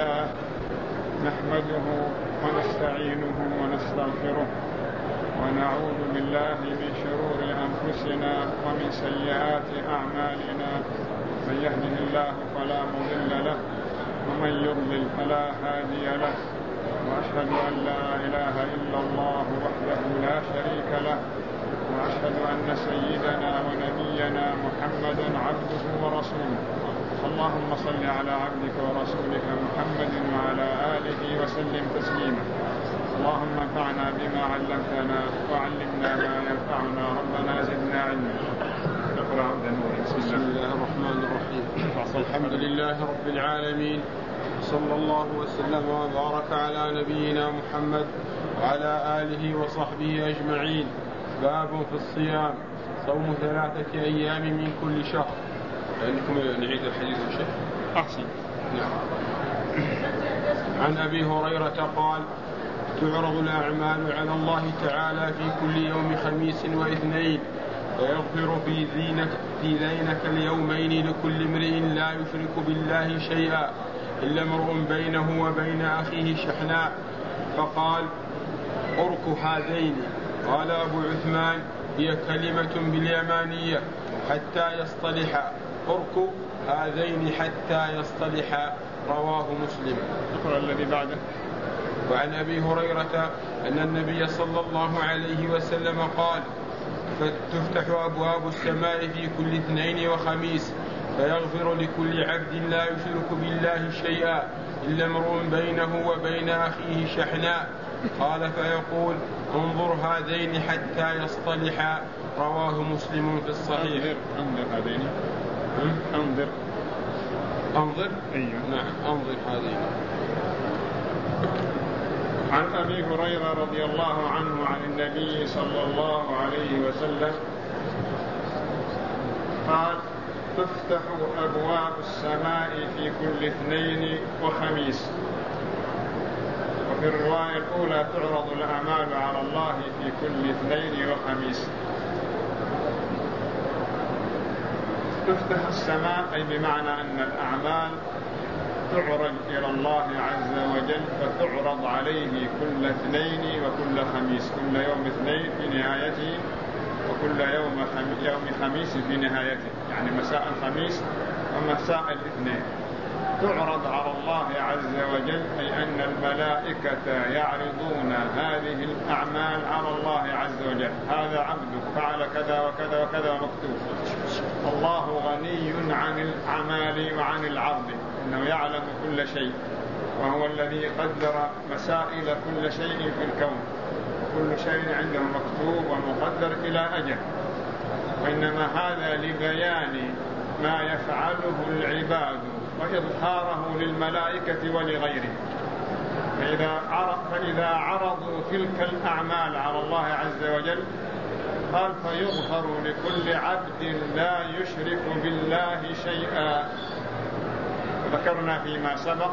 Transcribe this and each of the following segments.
لله نحمده ونستعينه ونستغفره ونعوذ بالله من شرور أنفسنا ومن سيئات أعمالنا، من يهده الله فلا مضل له ومن يضلل فلا هادي له، وأشهد أن لا إله إلا الله وحده لا شريك له، وأشهد أن سيدنا ونبينا محمدا عبده ورسوله. اللهم صل على عبدك ورسولك محمد وعلى آله وسلم تسليما. اللهم انفعنا بما علمتنا وعلمنا ما ينفعنا، ربنا زدنا علما. بسم الله الرحمن الرحيم. الحمد لله رب العالمين، صلى الله وسلم وبارك على نبينا محمد وعلى آله وصحبه أجمعين. باب في الصيام، صوم 3 أيام من كل شهر. عندكم نعيد الحديث يا شيخ؟ أحسن. نعم. عن أبي هريرة قال: تعرض الأعمال على الله تعالى في كل يوم خميس واثنين، فيغفر في ذينك اليومين لكل امرئ لا يشرك بالله شيئا إلا امرؤ بينه وبين أخيه شحناء. فقال: أرك هذين. قال أبو عثمان: هي كلمة باليمانية حتى يصطلحا. أرك هذين حتى يصطلحا. رواه مسلم. اقرأ الذي بعده. وعن أبي هريرة أن النبي صلى الله عليه وسلم قال: فتفتح أبواب السماء في كل اثنين وخميس، فيغفر لكل عبد لا يشرك بالله شيئا إلا امرؤ بينه وبين أخيه شحناء. قال: فيقول: انظر هذين حتى يصطلحا. رواه مسلم في الصحيح. انظر هذين. انظر. أيوه. نعم، انظر هذين. عن أبي هريرة رضي الله عنه عن النبي صلى الله عليه وسلم قال: تفتح أبواب السماء في كل اثنين وخميس. وفي الرواية الأولى: تعرض الأعمال على الله في كل اثنين وخميس. تفتح السماء أي بمعنى أن الأعمال تعرض إلى الله عز وجل، فتعرض عليه كل اثنين وكل خميس، كل يوم اثنين في نهايته وكل يوم خميس في نهايته، يعني مساء الخميس ومساء الاثنين. تعرض على الله عز وجل أي أن الملائكة يعرضون هذه الأعمال على الله عز وجل. هذا عبدك فعل كذا وكذا وكذا مكتوب. الله غني عن الأعمال وعن العرض، إنه يعلم كل شيء، وهو الذي قدر مسائل كل شيء في الكون. كل شيء عنده مكتوب ومقدر إلى أجل، وإنما هذا لبيان ما يفعله العباد وإظهاره للملائكة ولغيره. فإذا عرضوا تلك الأعمال على الله عز وجل قال: فيغفر لكل عبد لا يشرك بالله شيئا. ذكرنا فيما سبق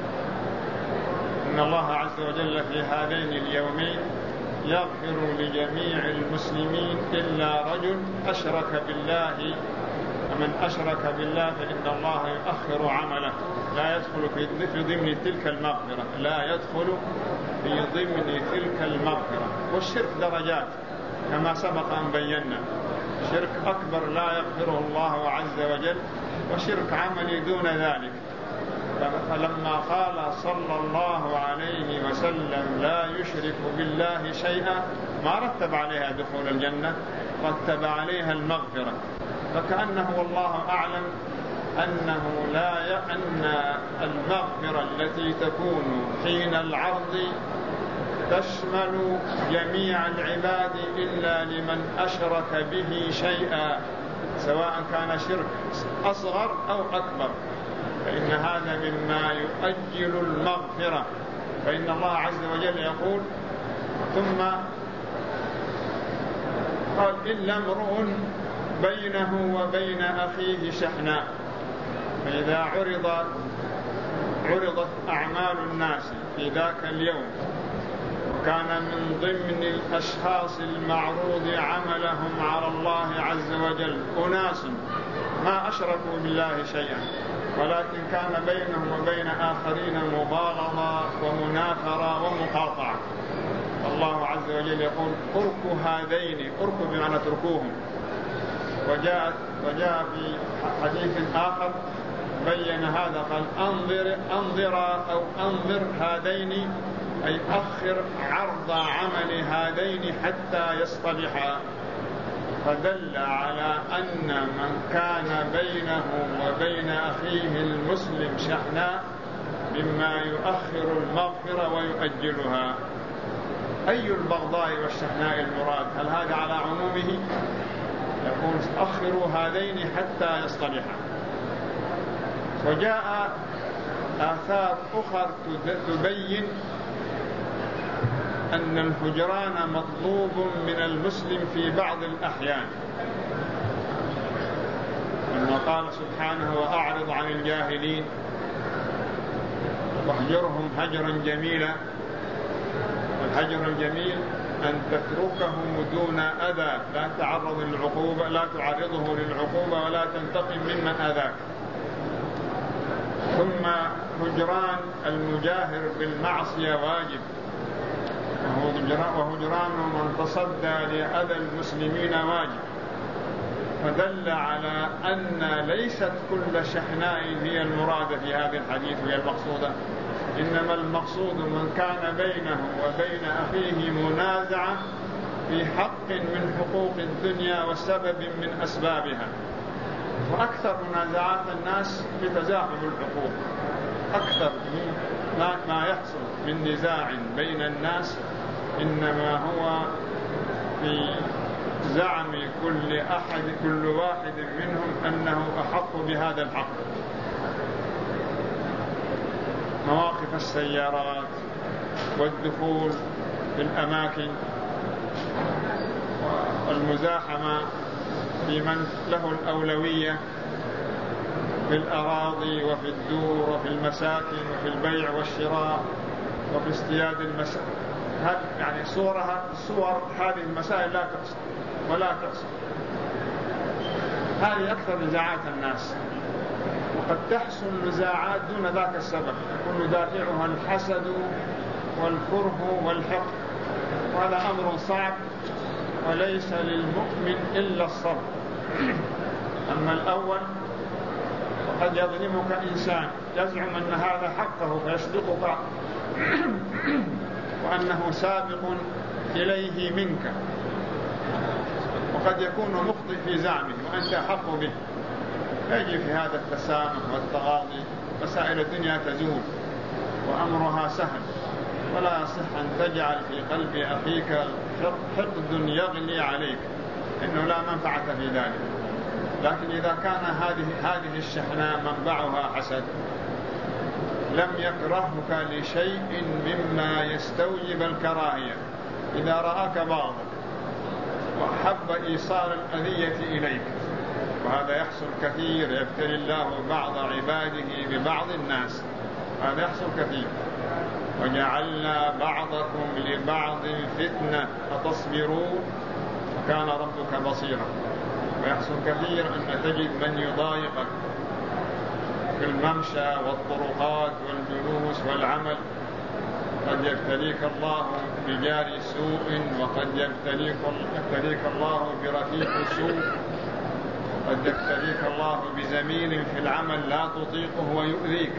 أن الله عز وجل في هذين اليومين يغفر لجميع المسلمين إلا رجل أشرك بالله، ومن أشرك بالله فإن الله يؤخر عمله، لا يدخل في ضمن تلك المغفرة، لا يدخل في ضمن تلك المغفرة. والشرك درجات كما سبق أن بينا، شرك أكبر لا يغفره الله عز وجل، وشرك عملي دون ذلك. فلما قال صلى الله عليه وسلم لا يشرك بالله شيئا ما رتب عليها دخول الجنة، رتب عليها المغفرة. فكأنه والله أعلم أن المغفرة التي تكون حين العرض تشمل جميع العباد إلا لمن أشرك به شيئا، سواء كان شرك أصغر أو أكبر، فإن هذا مما يؤجل المغفرة. فإن الله عز وجل يقول: ثم قال: إلا امرؤ بينه وبين أخيه شحناء. فإذا عرضت أعمال الناس في ذاك اليوم، وكان من ضمن الأشخاص المعروض عملهم على الله عز وجل أناس ما أشركوا بالله شيئا، ولكن كان بينهم وبين آخرين مباغضة ومنافرة ومقاطعة. الله عز وجل يقول اركوا هذين، اركوا بمعنى اتركوهم. وجاء في حديث آخر بين هذا، قال أنظر هذين، أي أخر عرض عمل هذين حتى يصطلحا. فدل على أن من كان بينه وبين أخيه المسلم شحناء مما يؤخر المغفرة ويؤجلها. أي البغضاء والشحناء المراد؟ هل هذا على عمومه؟ يقول أخروا هذين حتى يصطلحا. وجاء آثار أخرى تبين أن الهجران مطلوب من المسلم في بعض الأحيان، لما قال سبحانه وأعرض عن الجاهلين واهجرهم هجرا جميلا. والهجر الجميل أن تتركهم دون أذى، لا تعرضه للعقوبة ولا تنتقم ممن أذاك. ثم هجران المجاهر بالمعصية واجب، وهجران من تصدى لأذى المسلمين واجب. فدل على أن ليست كل شحناء هي المراد في هذا الحديث وهي المقصودة، إنما المقصود من كان بينه وبين أخيه منازعة في حق من حقوق الدنيا وسبب من أسبابها. وأكثر منازعات الناس بتزاحم الحقوق، أكثر ما يحصل من نزاع بين الناس إنما هو في زعم كل واحد منهم أنه أحق بهذا الحق. مواقف السيارات والدخول في الأماكن والمزاحمة في من له الأولوية في الأراضي وفي الدور وفي المساكن وفي البيع والشراء وفي اصطياد المساء. يعني صور هذه المسائل لا تحصى ولا تحصى. هذه أكثر نزاعات الناس، وقد تحصل نزاعات دون ذاك السبب، يكون دافعها الحسد والكره والحقد، وهذا أمر صعب وليس للمؤمن إلا الصبر. أما الأول فقد يظلمك إنسان يزعم أن هذا حقه فيصدقك وأنه سابق إليه منك، وقد يكون مخطئ في زعمه وأنت أحق به. يجب في هذا التسامح والتغاضي. مسائل الدنيا تزول وأمرها سهل، ولا يصح أن تجعل في قلب أخيك حقد يغلي عليك، إنه لا منفعة في ذلك. لكن إذا كان هذه الشحناء منبعها حسد لم يكرهك لشيء مما يستوجب الكراهية، إذا رآك باغضا وأحب إيصال الأذية إليك، وهذا يحصل كثير، يبتلي الله بعض عباده ببعض الناس، هذا يحصل كثير. وجعلنا بعضكم لبعض فتنة أتصبرون وكان ربك بصيرا. ويحصل كثير أن تجد من يضايقك في الممشى والطرقات والجلوس والعمل. قد يبتليك الله بجار سوء، وقد يبتليك الله برفيق سوء، قد يبتليك الله بزميل في العمل لا تطيقه ويؤذيك.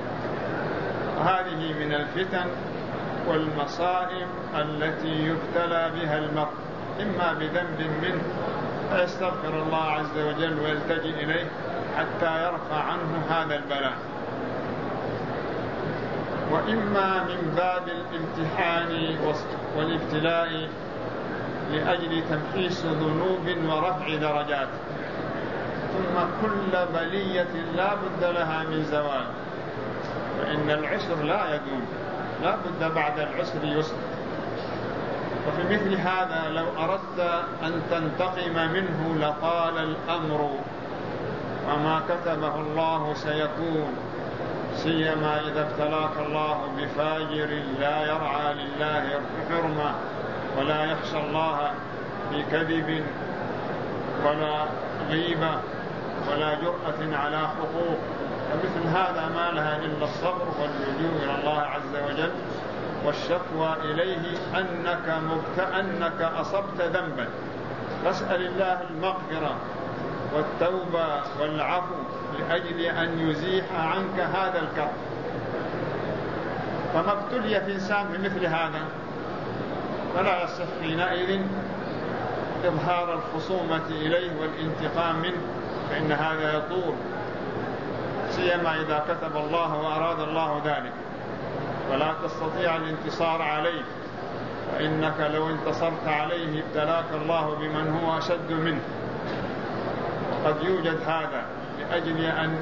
هذه من الفتن والمصائب التي يبتلى بها المرء، إما بذنب منه فيستغفر الله عز وجل ويلتجئ إليه حتى يرفع عنه هذا البلاء، وإما من باب الامتحان والابتلاء لأجل تمحيص ذنوب ورفع درجات. ثم كل بلية لا بد لها من زوال، فإن العسر لا يدوم، لا بد بعد العسر يسر. وفي مثل هذا لو أردت أن تنتقم منه لطال الأمر، وما كتبه الله سيكون، سيما إذا ابتلاك الله بفاجر لا يرعى لله حرمة ولا يخشى الله بكذب ولا غيبة ولا جرأة على حقوق، فمثل هذا ما لها إلا الصبر واللجوء إلى الله عز وجل والشكوى إليه أنك أصبت ذنبا، فاسأل الله المغفرة والتوبة والعفو لأجل أن يزيح عنك هذا الكرب. فما ابتلي في إنسان بمثل هذا فلا يصح حينئذ إظهار الخصومة إليه والانتقام منه، فإن هذا يطول، سيما إذا كتب الله وأراد الله ذلك، ولا تستطيع الانتصار عليه، فإنك لو انتصرت عليه ابتلاك الله بمن هو أشد منه. وقد يوجد هذا لأجل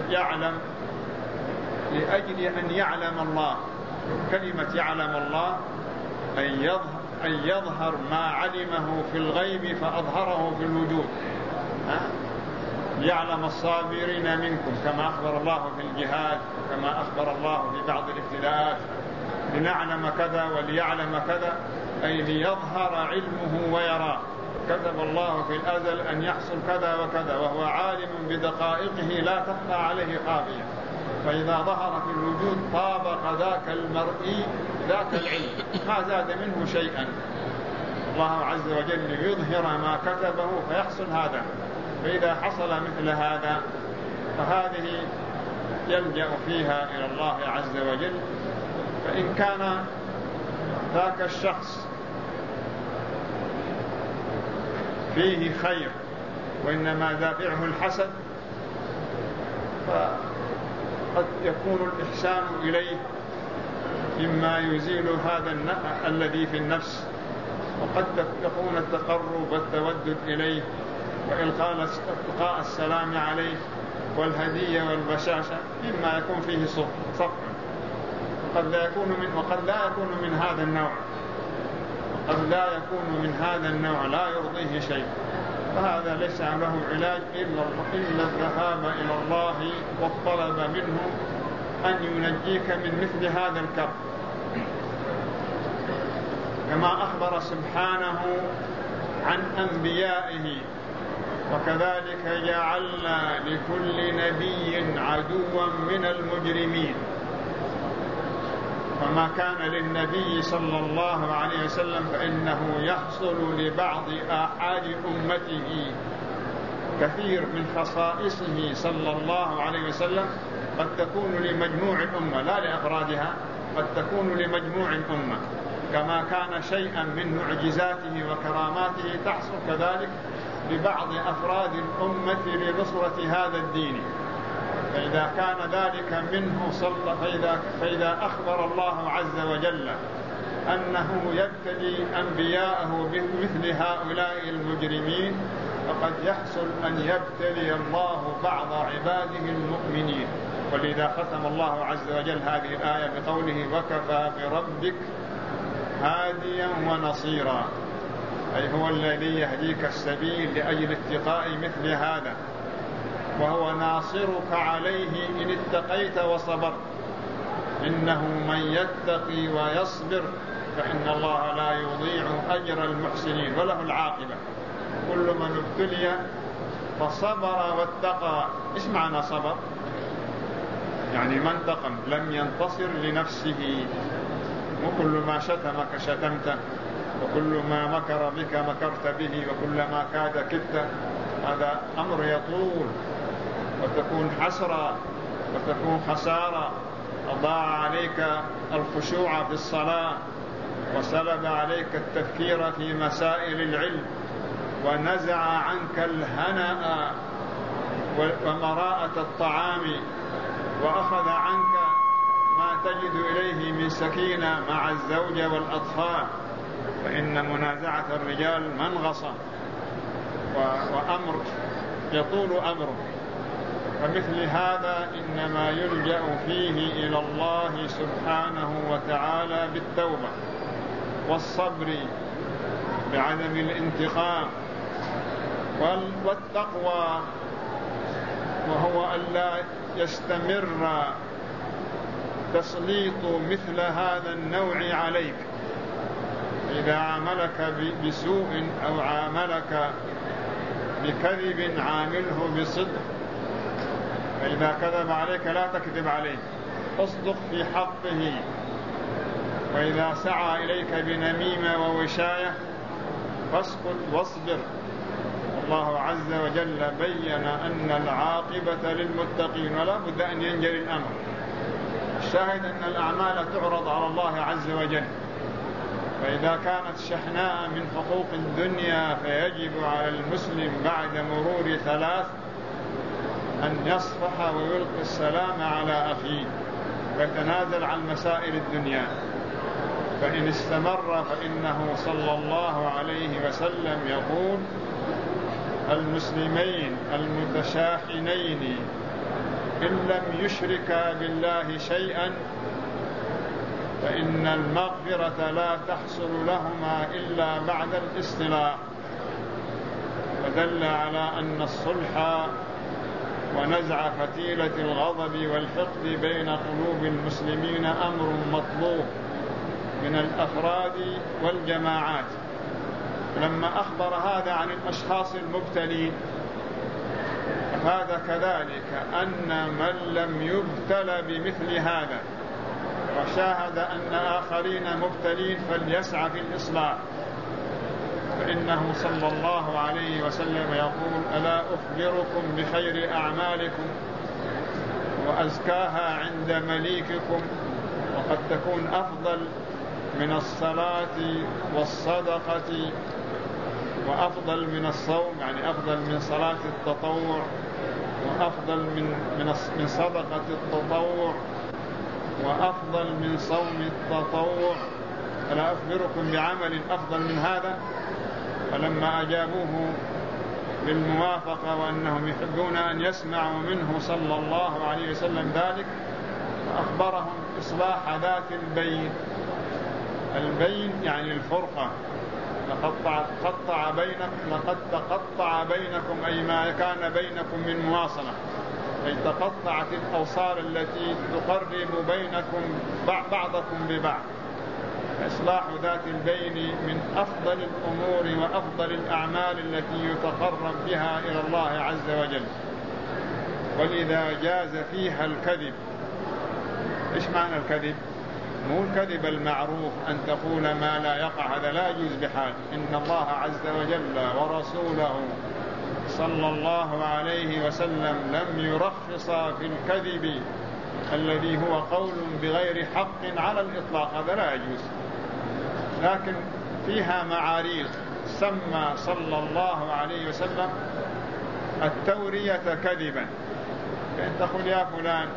أن يعلم الله، كلمة يعلم الله أن يظهر ما علمه في الغيب فأظهره في الوجود، ليعلم الصابرين منكم كما أخبر الله في الجهاد، كما أخبر الله في بعض الابتلاءات، لنعلم كذا وليعلم كذا، أي ليظهر علمه ويرى. كتب الله في الأزل أن يحصل كذا وكذا، وهو عالم بدقائقه لا تخفى عليه خافية، فإذا ظهر في الوجود طابق ذاك المرئي ذاك العلم ما زاد منه شيئا. الله عز وجل يظهر ما كتبه فيحصل هذا، فإذا حصل مثل هذا فهذه يلجأ فيها إلى الله عز وجل. فإن كان ذاك الشخص فيه خير وإنما دافعه الحسد، فقد يكون الإحسان إليه مما يزيل هذا الذي في النفس، وقد يكون التقرب والتودد إليه وإلقاء السلام عليه والهدية والبشاشة مما يكون فيه صفر، وقد لا يكون من هذا النوع، قد لا يكون من هذا النوع لا يرضيه شيء، فهذا ليس له علاج إلا الذهاب إلى الله والطلب منه أن ينجيك من مثل هذا الكرب، كما أخبر سبحانه عن أنبيائه: وكذلك جعلنا لكل نبي عدوا من المجرمين. فما كان للنبي صلى الله عليه وسلم فإنه يحصل لبعض آحاد أمته كثير من خصائصه صلى الله عليه وسلم قد تكون لمجموع الأمة لا لأفرادها، قد تكون لمجموع الأمة، كما كان شيئا من معجزاته وكراماته تحصل كذلك لبعض أفراد الأمة لنصرة هذا الدين. فإذا كان ذلك منه فإذا أخبر الله عز وجل أنه يبتلي أنبياءه بمثل هؤلاء المجرمين، فقد يحصل أن يبتلي الله بعض عباده المؤمنين. ولذا ختم الله عز وجل هذه الآية بقوله: وكفى بربك هاديا ونصيرا، أي هو الذي يهديك السبيل لأجل اتقاء مثل هذا، وهو ناصرك عليه إن اتقيت وصبرت. إنه من يتقي ويصبر فإن الله لا يضيع أجر المحسنين وله العاقبة. كل من ابتلي فصبر واتقى. إيش معنى صبر؟ يعني ما انتقم، لم ينتصر لنفسه. وكل ما شتمك شتمته، وكل ما مكر بك مكرت به، وكل ما كاد كدت. هذا أمر يطول، وتكون حسرة وتكون خسارة. أضاع عليك الخشوع في الصلاة، وسلب عليك التفكير في مسائل العلم، ونزع عنك الهناء ومراءة الطعام، وأخذ عنك ما تجد إليه من سكينة مع الزوجة والأطفال. فإن منازعة الرجال منغصة وأمر يطول أمره. فمثل هذا إنما يلجأ فيه إلى الله سبحانه وتعالى بالتوبة والصبر بعدم الانتقام والتقوى، وهو ألا يستمر تسليط مثل هذا النوع عليك. إذا عاملك بسوء أو عاملك بكذب عامله بصدق، فإذا كذب عليك لا تكذب عليه، اصدق في حقه. وإذا سعى إليك بنميمة ووشاية فاسكت واصبر. الله عز وجل بين أن العاقبة للمتقين ولا بد أن ينجري الأمر. الشاهد أن الأعمال تعرض على الله عز وجل، فإذا كانت شحناء من حقوق الدنيا فيجب على المسلم بعد مرور 3 أن يصفح ويلقي السلام على أخيه ويتنازل عن مسائل الدنيا. فإن استمر فإنه صلى الله عليه وسلم يقول: المسلمين المتشاحنين إن لم يشركا بالله شيئا فإن المغفرة لا تحصل لهما إلا بعد الاصطلاح. ودل على أن الصلح ونزع فتيلة الغضب والحقد بين قلوب المسلمين أمر مطلوب من الأفراد والجماعات. لما أخبر هذا عن الأشخاص المبتلين فهذا كذلك أن من لم يبتل بمثل هذا وشاهد أن آخرين مبتلين فليسعى في الإصلاح، فإنه صلى الله عليه وسلم يقول: ألا أخبركم بخير أعمالكم وأزكاها عند مليككم، وقد تكون أفضل من الصلاة والصدقة وأفضل من الصوم، يعني أفضل من صلاة التطوع وأفضل من صدقة التطوع وأفضل من صوم التطوع. ألا أخبركم بعمل أفضل من هذا؟ فلما أجابوه بالموافقة وأنهم يحبون أن يسمعوا منه صلى الله عليه وسلم ذلك، فأخبرهم إصلاح ذات البين. البين يعني الفرقة. لقد تقطع بينكم أي ما كان بينكم من مواصلة، أي تقطعت الأوصال التي تقرب بينكم بعضكم ببعض. إصلاح ذات البين من أفضل الأمور وأفضل الأعمال التي يتقرب بها إلى الله عز وجل. ولذا جاز فيها الكذب. إيش معنى الكذب؟ مو الكذب المعروف أن تقول ما لا يقع، هذا لا يجوز بحال. إن الله عز وجل ورسوله صلى الله عليه وسلم لم يرخصا في الكذب الذي هو قول بغير حق على الإطلاق، هذا لا يجوز. لكن فيها معاريض. سمى صلى الله عليه وسلم التورية كذبا، فإن تقول: يا فلان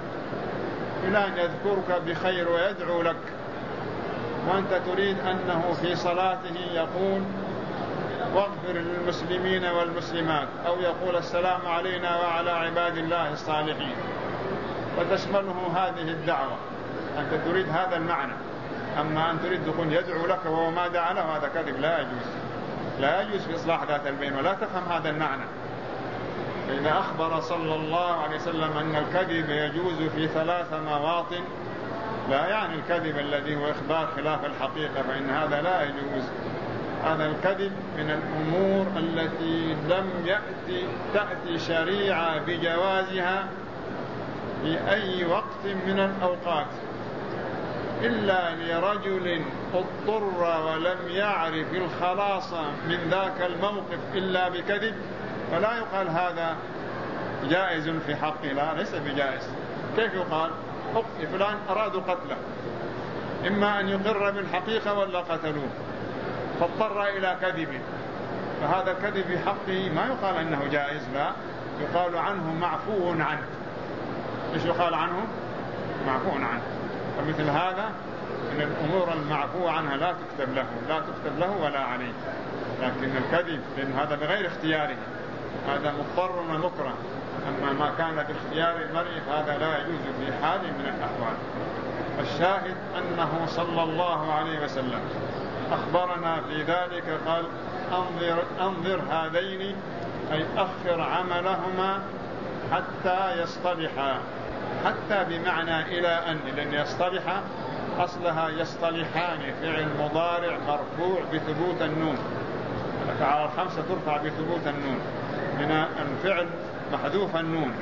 يذكرك بخير ويدعو لك، وأنت تريد أنه في صلاته يقول: واغفر للمسلمين والمسلمات، أو يقول: السلام علينا وعلى عباد الله الصالحين، وتشمله هذه الدعوة، أنت تريد هذا المعنى. أما أن تريد تقول يدعو لك وهو ما دعا له، هذا كذب، لا يجوز. لا يجوز في إصلاح ذات البين، ولا تفهم هذا المعنى. فإذا أخبر صلى الله عليه وسلم أن الكذب يجوز في 3 مواطن، لا يعني الكذب الذي هو إخبار خلاف الحقيقة، فإن هذا لا يجوز. هذا الكذب من الأمور التي لم تأتي شريعة بجوازها في أي وقت من الأوقات، إلا لرجل اضطر ولم يعرف الخلاص من ذاك الموقف إلا بكذب، فلا يقال هذا جائز في حقه، لا، ليس بجائز. كيف يقال؟ فلان أرادوا قتله، إما أن يقر بالحقيقة ولا قتلوه، فاضطر إلى كذب، فهذا الكذب في حقه ما يقال أنه جائز، لا، يقال عنه معفو عنه. إيش يقال عنه؟ معفو عنه. فمثل هذا من الأمور المعفو عنها لا تكتب له ولا عليه. لكن الكذب، لأن هذا بغير اختياره، هذا مضطر ومكره. أما ما كان باختيار المرء فهذا لا يجوز في حال من الأحوال. الشاهد أنه صلى الله عليه وسلم أخبرنا في ذلك، قال: أنظر هذين، أي أخر عملهما حتى يصطلحا. حتى بمعنى إلى أن، لأن يصطلح أصلها يصطلحان، فعل مضارع مرفوع بثبوت النون، على 5 ترفع بثبوت النون، من الفعل محذوف النون،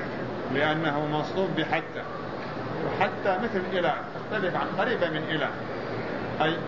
لأنه منصوب بحتى، وحتى مثل إلى تختلف عن قريبة من إلى، أي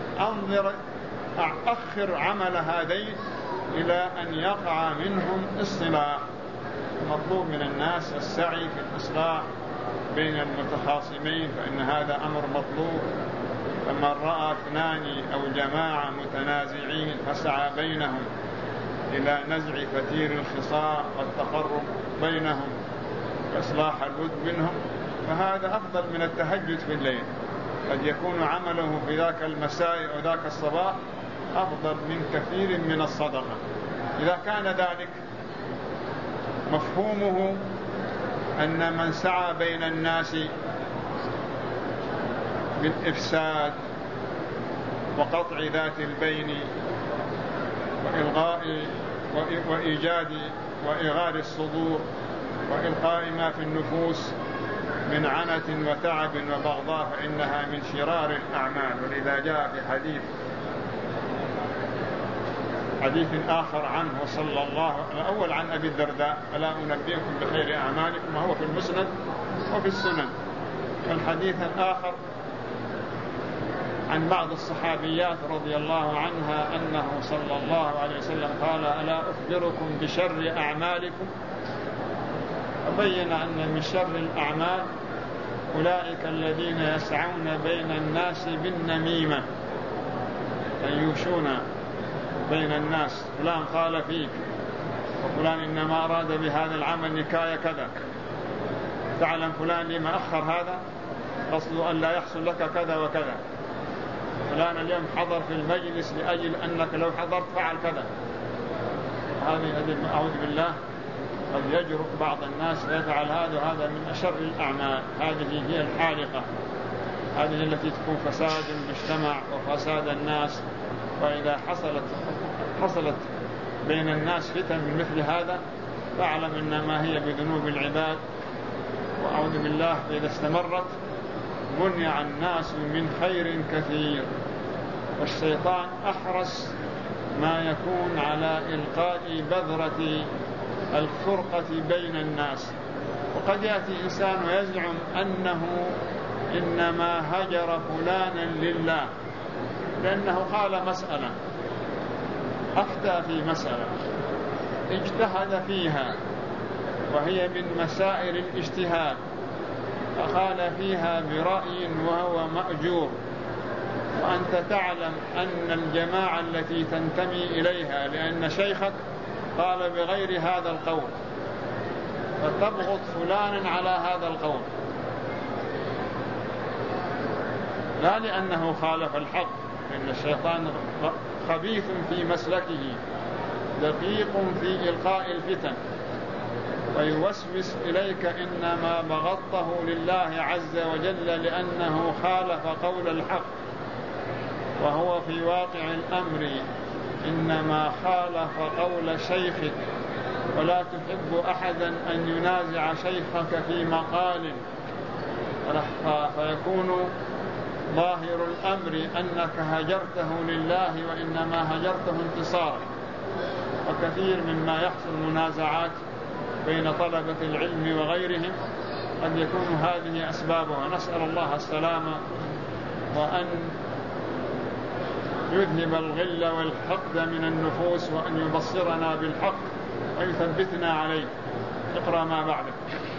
أخر عمل هذين إلى أن يقع منهم الصلاح. مطلوب من الناس السعي في الإصلاح بين المتخاصمين، فإن هذا أمر مطلوب. فمن رأى اثنان أو جماعة متنازعين فسعى بينهم إلى نزع فتير الخصام والتقرب بينهم وإصلاح الود منهم، فهذا أفضل من التهجد في الليل. قد يكون عمله في ذاك المساء أو ذاك الصباح أفضل من كثير من الصدقة. إذا كان ذلك مفهومه أن من سعى بين الناس بالإفساد وقطع ذات البين وإلغاء وإيجاد وإغار الصدور وإلقاء ما في النفوس من عنة وتعب وبغضاء، فإنها من شرار الأعمال. ولذا جاء في حديث آخر عنه صلى الله عليه وسلم عن أبي الدرداء: ألا أنبئكم بخير أعمالكم؟ وهو في المسند وفي السنن. والحديث الآخر عن بعض الصحابيات رضي الله عنها أنه صلى الله عليه وسلم قال: ألا أخبركم بشر أعمالكم؟ فبين أن من شر الأعمال أولئك الذين يسعون بين الناس بالنميمة، أن يوشون بين الناس: فلان قال فيك، وفلان إنما أراد بهذا العمل نكاية كذا، تعلم فلان لما أخر هذا، قصده أن لا يحصل لك كذا وكذا، فلان اليوم حضر في المجلس لأجل أنك لو حضرت فعل كذا. هذه أعوذ بالله قد يجرؤ بعض الناس ويفعل هذا، وهذا من أشر الأعمال. هذه هي الحالقة، هذه التي تكون فساد المجتمع وفساد الناس. وإذا حصلت بين الناس فتن من مثل هذا فاعلم إنما هي بذنوب العباد، وأعوذ بالله إذا استمرت منع الناس من خير كثير. والشيطان أحرص ما يكون على إلقاء بذرة الفرقة بين الناس. وقد يأتي إنسان ويزعم أنه إنما هجر فلانا لله لأنه قال مسألة، أفتى في مسألة اجتهد فيها وهي من مسائل الاجتهاد، فقال فيها برأي وهو مأجور، وأنت تعلم أن الجماعة التي تنتمي إليها لأن شيخك قال بغير هذا القول، فتبغض فلانا على هذا القول، لا لأنه خالف الحق، لأن الشيطان خبيث في مسلكه دقيق في إلقاء الفتن، ويوسوس إليك إنما بغضته لله عز وجل لأنه خالف قول الحق، وهو في واقع الأمر إنما خالف قول شيخك. ولا تحب أحدا أن ينازع شيخك في مقال، فيكون ظاهر الأمر أنك هجرته لله وإنما هجرته انتصارا. وكثير مما يحصل منازعات بين طلبة العلم وغيرهم قد يكون هذه أسبابها. نسأل الله السلامة، وأن يذهب الغل والحقد من النفوس، وأن يبصرنا بالحق ويثبتنا عليه. اقرأ ما بعده.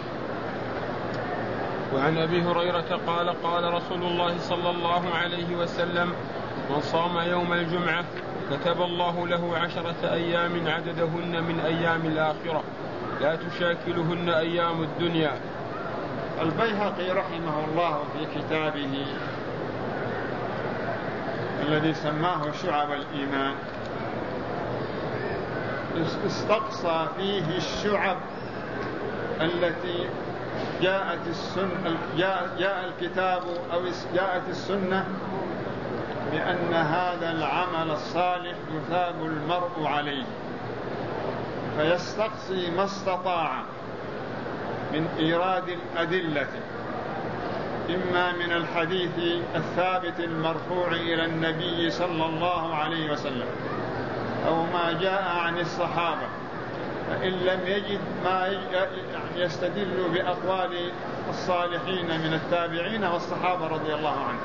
وعن أبي هريرة قال: قال رسول الله صلى الله عليه وسلم: من صام يوم الجمعة كتب الله له 10 أيام عددهن من أيام الآخرة لا تشاكلهن أيام الدنيا. البيهقي رحمه الله في كتابه الذي سماه شعب الإيمان استقصى فيه الشعب التي جاء الكتاب أو جاءت السنة بأن هذا العمل الصالح يثاب المرء عليه، فيستقصي ما استطاع من إيراد الأدلة، إما من الحديث الثابت المرفوع إلى النبي صلى الله عليه وسلم، أو ما جاء عن الصحابة، فإن لم يجد ما يستدل بأقوال الصالحين من التابعين والصحابة رضي الله عنهم.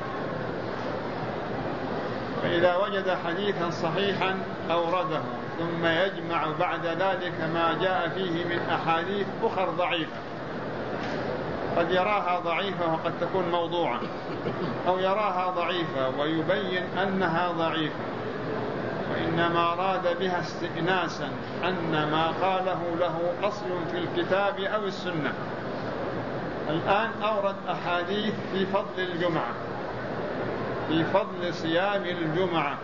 فإذا وجد حديثا صحيحا أورده، ثم يجمع بعد ذلك ما جاء فيه من أحاديث أخر ضعيفة، قد يراها ضعيفة وقد تكون موضوعة، أو يراها ضعيفة ويبين أنها ضعيفة، وإنما أراد بها استئناسا أن ما قاله له أصل في الكتاب أو السنة. الآن أورد أحاديث في فضل الجمعة، في فضل صيام الجمعة،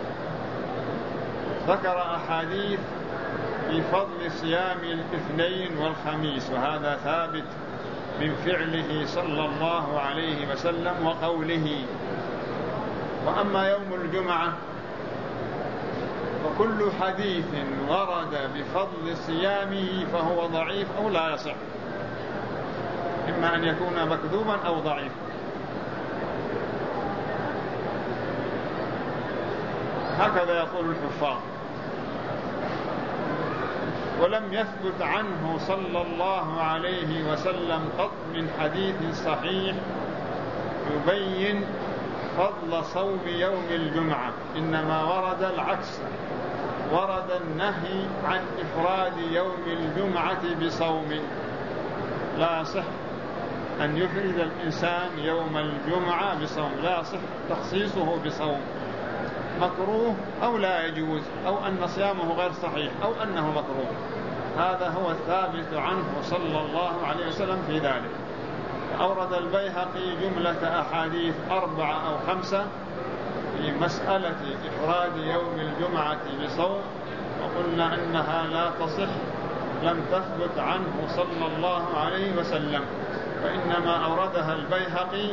ذكر أحاديث في فضل صيام الاثنين والخميس، وهذا ثابت من فعله صلى الله عليه وسلم وقوله. وأما يوم الجمعة فكل حديث ورد بفضل صيامه فهو ضعيف أو لا يصح، إما أن يكون مكذوبا أو ضعيف. هكذا يقول الحفاظ. ولم يثبت عنه صلى الله عليه وسلم قط من حديث صحيح يبين فضل صوم يوم الجمعة، إنما ورد العكس، ورد النهي عن إفراد يوم الجمعة بصوم. لا يصح أن يفرد الإنسان يوم الجمعة بصوم، لا يصح تخصيصه بصوم، مكروه أو لا يجوز، أو أن صيامه غير صحيح، أو أنه مكروه. هذا هو الثابت عنه صلى الله عليه وسلم في ذلك. أورد البيهقي جملة أحاديث 4 أو 5 في مسألة إفراد يوم الجمعة بصوم، وقلنا أنها لا تصح، لم تثبت عنه صلى الله عليه وسلم، فإنما أوردها البيهقي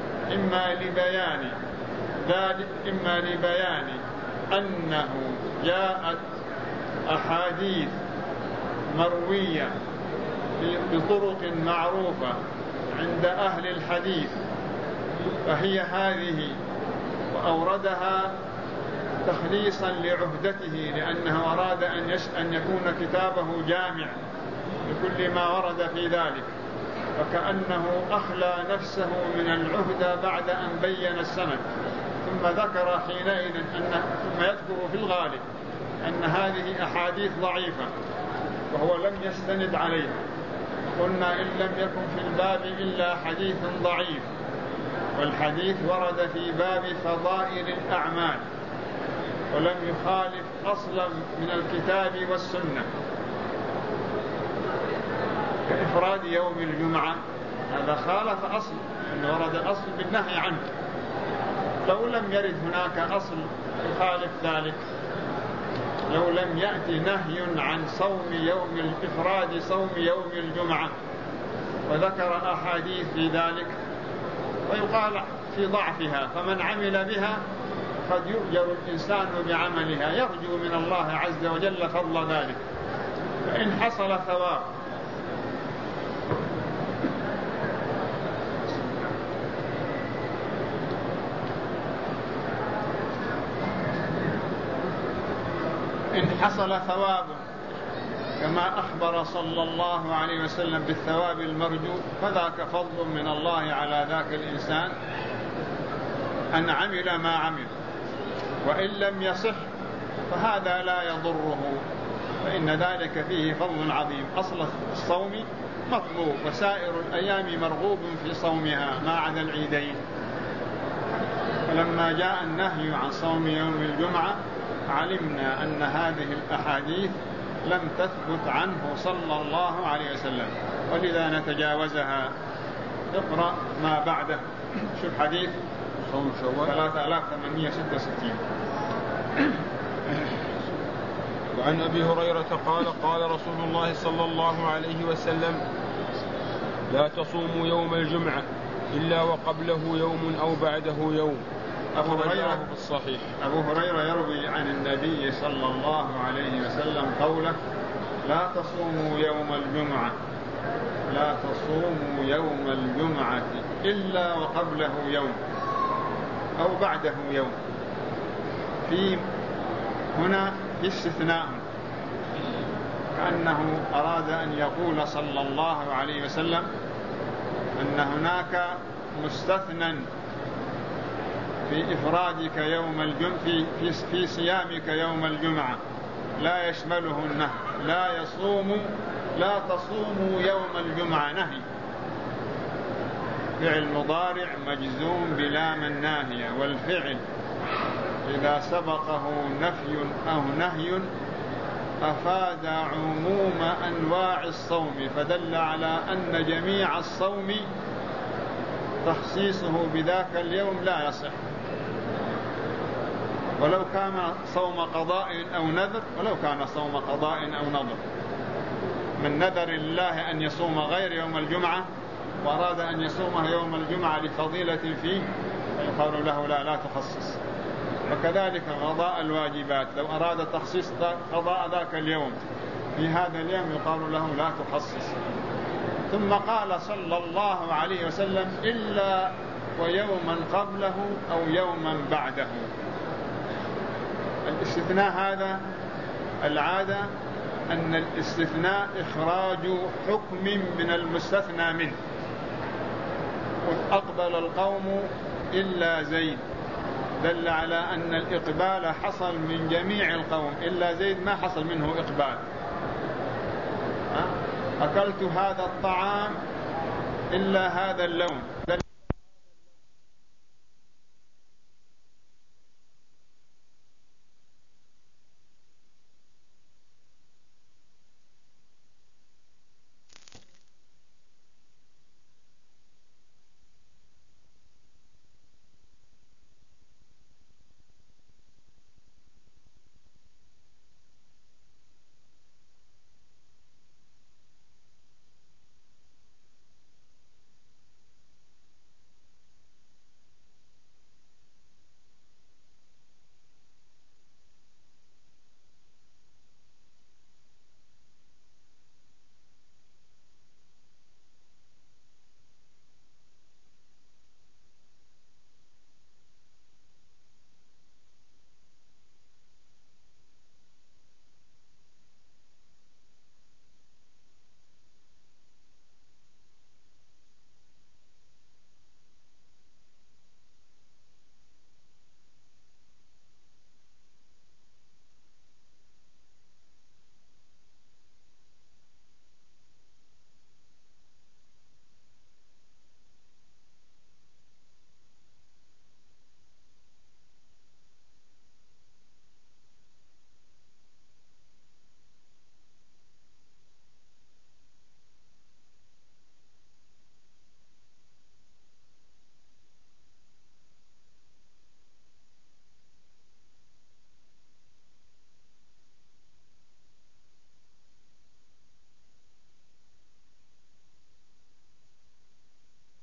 إما لبيان أنه جاءت أحاديث مروية بطرق معروفة عند أهل الحديث فهي هذه، وأوردها تخليصا لعهدته، لأنه أراد أن يكون كتابه جامع لكل ما ورد في ذلك، فكأنه أخلى نفسه من العهدة بعد أن بين السند، ثم ذكر حينئذ ثم يذكر في الغالب أن هذه أحاديث ضعيفة وهو لم يستند عليها. قلنا إن لم يكن في الباب إلا حديث ضعيف، والحديث ورد في باب فضائل الأعمال ولم يخالف أصلا من الكتاب والسنة، كإفراد يوم الجمعة، هذا خالف أصل، أنه ورد أصل بالنهي عنه. لو لم يرد هناك أصل يخالف ذلك، لو لم يأتي نهي عن إفراد صوم يوم الجمعة وذكر أحاديث في ذلك، ويقال في ضعفها، فمن عمل بها قد يؤجر الإنسان بعملها، يرجو من الله عز وجل فضل ذلك، فإن حصل ثواب كما أخبر صلى الله عليه وسلم بالثواب المرجو، فذاك فضل من الله على ذاك الإنسان أن عمل ما عمل. وإن لم يصح فهذا لا يضره، فإن ذلك فيه فضل عظيم. أصل الصوم مطلوب، وسائر الأيام مرغوب في صومها ما عدا العيدين. فلما جاء النهي عن صوم يوم الجمعة علمنا أن هذه الأحاديث لم تثبت عنه صلى الله عليه وسلم، ولذا نتجاوزها. اقرأ ما بعده. شوف حديث صوم شوال 3866. وعن أبي هريرة قال رسول الله صلى الله عليه وسلم: لا تصوموا يوم الجمعة إلا وقبله يوم أو بعده يوم. أبو هريرة يروي عن النبي صلى الله عليه وسلم قوله: لا تصوموا يوم الجمعة إلا وقبله يوم أو بعده يوم. في هنا في استثناء، كأنه أراد أن يقول صلى الله عليه وسلم أن هناك مستثنى في إفرادك يوم الجمعة في صيامك يوم الجمعة لا يشمله النهي، لا تصوموا يوم الجمعة، نهي، فعل مضارع مجزوم بلام الناهية، والفعل إذا سبقه نفي أو نهي أفاد عموم أنواع الصوم، فدل على أن جميع الصوم تخصيصه بذاك اليوم لا يصح، ولو كان صوم قضاء أو نذر، من نذر الله أن يصوم غير يوم الجمعة وأراد أن يصومها يوم الجمعة لفضيلة فيه فيقال له لا تخصص. وكذلك قضاء الواجبات، لو أراد تخصيص قضاء ذاك اليوم في هذا اليوم يقال له لا تخصص. ثم قال صلى الله عليه وسلم إلا ويوما قبله أو يوما بعده. الاستثناء هذا العادة أن الاستثناء إخراج حكم من المستثنى منه. أقبل القوم إلا زيد، دل على أن الإقبال حصل من جميع القوم، إلا زيد ما حصل منه إقبال. أكلت هذا الطعام إلا هذا اللون، دل